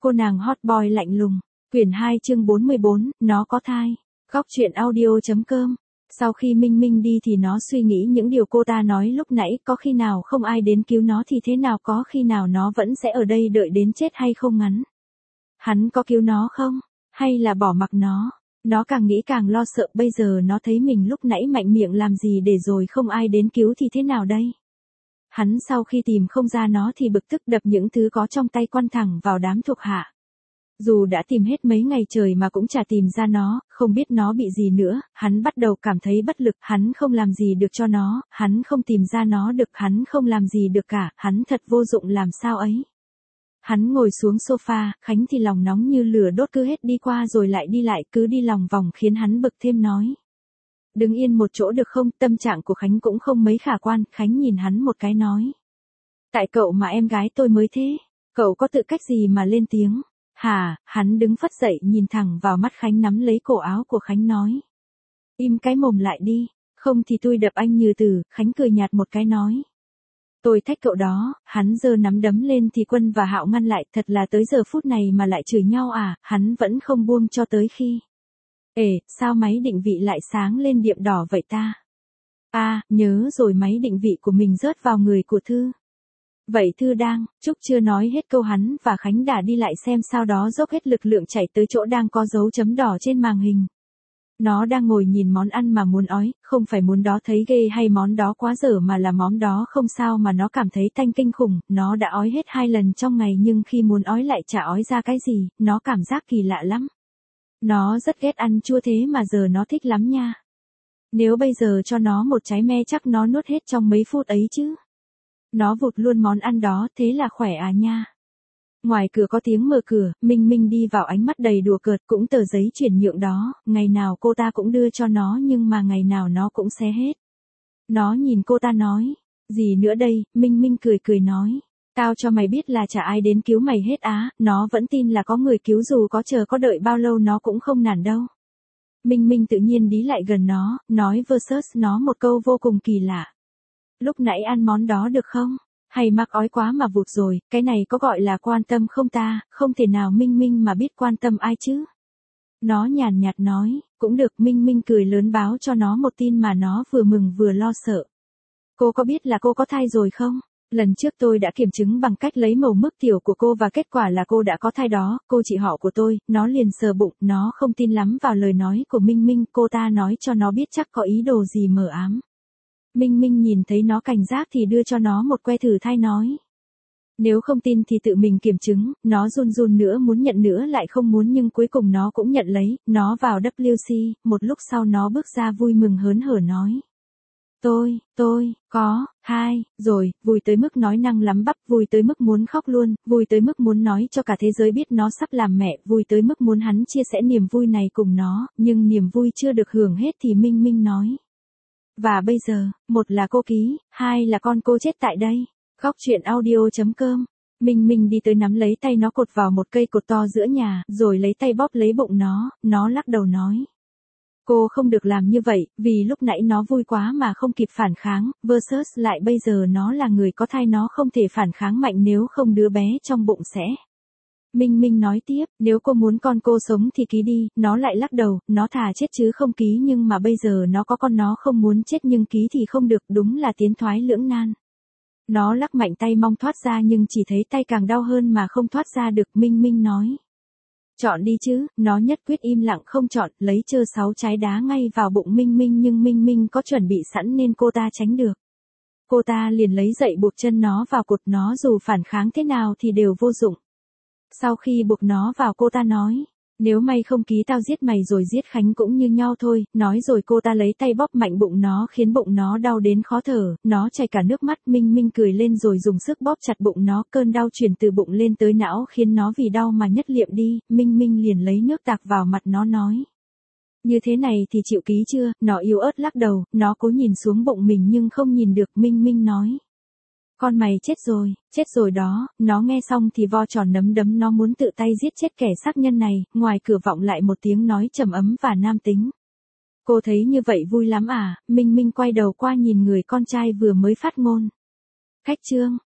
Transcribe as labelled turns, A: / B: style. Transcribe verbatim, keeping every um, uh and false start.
A: Cô nàng hot boy lạnh lùng. Quyển hai chương bốn mươi bốn, nó có thai. Góc truyện audio.com. Sau khi Minh Minh đi thì nó suy nghĩ những điều cô ta nói lúc nãy, có khi nào không ai đến cứu nó thì thế nào, có khi nào nó vẫn sẽ ở đây đợi đến chết hay không ngắn. Hắn có cứu nó không? Hay là bỏ mặc nó? Nó càng nghĩ càng lo sợ, bây giờ nó thấy mình lúc nãy mạnh miệng làm gì để rồi không ai đến cứu thì thế nào đây? Hắn sau khi tìm không ra nó thì bực tức đập những thứ có trong tay quăng thẳng vào đám thuộc hạ. Dù đã tìm hết mấy ngày trời mà cũng chả tìm ra nó, không biết nó bị gì nữa, hắn bắt đầu cảm thấy bất lực, hắn không làm gì được cho nó, hắn không tìm ra nó được, hắn không làm gì được cả, hắn thật vô dụng làm sao ấy. Hắn ngồi xuống sofa, Khánh thì lòng nóng như lửa đốt cứ hết đi qua rồi lại đi lại, cứ đi lòng vòng khiến hắn bực thêm nói. Đứng yên một chỗ được không, tâm trạng của Khánh cũng không mấy khả quan, Khánh nhìn hắn một cái nói. Tại cậu mà em gái tôi mới thế, cậu có tự cách gì mà lên tiếng. Hả, hắn đứng phất dậy nhìn thẳng vào mắt Khánh nắm lấy cổ áo của Khánh nói. Im cái mồm lại đi, không thì tôi đập anh như từ, Khánh cười nhạt một cái nói. Tôi thách cậu đó, hắn giơ nắm đấm lên thì Quân và Hạo ngăn lại, thật là tới giờ phút này mà lại chửi nhau à, hắn vẫn không buông cho tới khi. Ê, sao máy định vị lại sáng lên điểm đỏ vậy ta? À, nhớ rồi, máy định vị của mình rớt vào người của Thư. Vậy Thư đang, Trúc chưa nói hết câu hắn và Khánh đã đi lại xem, sau đó dốc hết lực lượng chạy tới chỗ đang có dấu chấm đỏ trên màn hình. Nó đang ngồi nhìn món ăn mà muốn ói, không phải muốn đó thấy ghê hay món đó quá dở mà là món đó không sao mà nó cảm thấy tanh kinh khủng, nó đã ói hết hai lần trong ngày nhưng khi muốn ói lại chả ói ra cái gì, nó cảm giác kỳ lạ lắm. Nó rất ghét ăn chua thế mà giờ nó thích lắm nha. Nếu bây giờ cho nó một trái me chắc nó nuốt hết trong mấy phút ấy chứ. Nó vụt luôn món ăn đó, thế là khỏe à nha. Ngoài cửa có tiếng mở cửa, Minh Minh đi vào ánh mắt đầy đùa cợt, cũng tờ giấy chuyển nhượng đó, ngày nào cô ta cũng đưa cho nó nhưng mà ngày nào nó cũng xé hết. Nó nhìn cô ta nói, gì nữa đây, Minh Minh cười cười nói, tao cho mày biết là chả ai đến cứu mày hết á, nó vẫn tin là có người cứu dù có chờ có đợi bao lâu nó cũng không nản đâu. Minh Minh tự nhiên đi lại gần nó, nói versus nó một câu vô cùng kỳ lạ. Lúc nãy ăn món đó được không? Hay mắc ói quá mà vụt rồi, cái này có gọi là quan tâm không ta, không thể nào Minh Minh mà biết quan tâm ai chứ. Nó nhàn nhạt nói, cũng được. Minh Minh cười lớn báo cho nó một tin mà nó vừa mừng vừa lo sợ. Cô có biết là cô có thai rồi không? Lần trước tôi đã kiểm chứng bằng cách lấy màu mức tiểu của cô và kết quả là cô đã có thai đó, cô chị họ của tôi, nó liền sờ bụng, nó không tin lắm vào lời nói của Minh Minh, cô ta nói cho nó biết chắc có ý đồ gì mờ ám. Minh Minh nhìn thấy nó cảnh giác thì đưa cho nó một que thử thai nói. Nếu không tin thì tự mình kiểm chứng, nó run run nữa muốn nhận nữa lại không muốn nhưng cuối cùng nó cũng nhận lấy, nó vào W C, một lúc sau nó bước ra vui mừng hớn hở nói. Tôi, tôi, có, hai, rồi, vui tới mức nói năng lắm bắp, vui tới mức muốn khóc luôn, vui tới mức muốn nói cho cả thế giới biết nó sắp làm mẹ, vui tới mức muốn hắn chia sẻ niềm vui này cùng nó, nhưng niềm vui chưa được hưởng hết thì Minh Minh nói. Và bây giờ, một là cô ký, hai là con cô chết tại đây. Góc truyện audio.com. Minh Minh đi tới nắm lấy tay nó cột vào một cây cột to giữa nhà, rồi lấy tay bóp lấy bụng nó, nó lắc đầu nói. Cô không được làm như vậy, vì lúc nãy nó vui quá mà không kịp phản kháng, versus lại bây giờ nó là người có thai, nó không thể phản kháng mạnh nếu không đứa bé trong bụng sẽ. Minh Minh nói tiếp, nếu cô muốn con cô sống thì ký đi, nó lại lắc đầu, nó thà chết chứ không ký nhưng mà bây giờ nó có con nó không muốn chết nhưng ký thì không được, đúng là tiến thoái lưỡng nan. Nó lắc mạnh tay mong thoát ra nhưng chỉ thấy tay càng đau hơn mà không thoát ra được. Minh Minh nói. Chọn đi chứ, nó nhất quyết im lặng không chọn, lấy trơ sáu trái đá ngay vào bụng Minh Minh nhưng Minh Minh có chuẩn bị sẵn nên cô ta tránh được. Cô ta liền lấy dậy buộc chân nó vào cột, nó dù phản kháng thế nào thì đều vô dụng. Sau khi buộc nó vào cô ta nói, nếu mày không ký tao giết mày rồi giết Khánh cũng như nhau thôi, nói rồi cô ta lấy tay bóp mạnh bụng nó khiến bụng nó đau đến khó thở, nó chảy cả nước mắt. Minh Minh cười lên rồi dùng sức bóp chặt bụng nó, cơn đau chuyển từ bụng lên tới não khiến nó vì đau mà nhất liệm đi, Minh Minh liền lấy nước tạt vào mặt nó nói. Như thế này thì chịu ký chưa, nó yếu ớt lắc đầu, nó cố nhìn xuống bụng mình nhưng không nhìn được. Minh Minh nói. Con mày chết rồi, chết rồi đó, nó nghe xong thì vo tròn nắm đấm, nó muốn tự tay giết chết kẻ sát nhân này. Ngoài cửa vọng lại một tiếng nói trầm ấm và nam tính. Cô thấy như vậy vui lắm à? Minh Minh quay đầu qua nhìn người con trai vừa mới phát ngôn. Khách trương,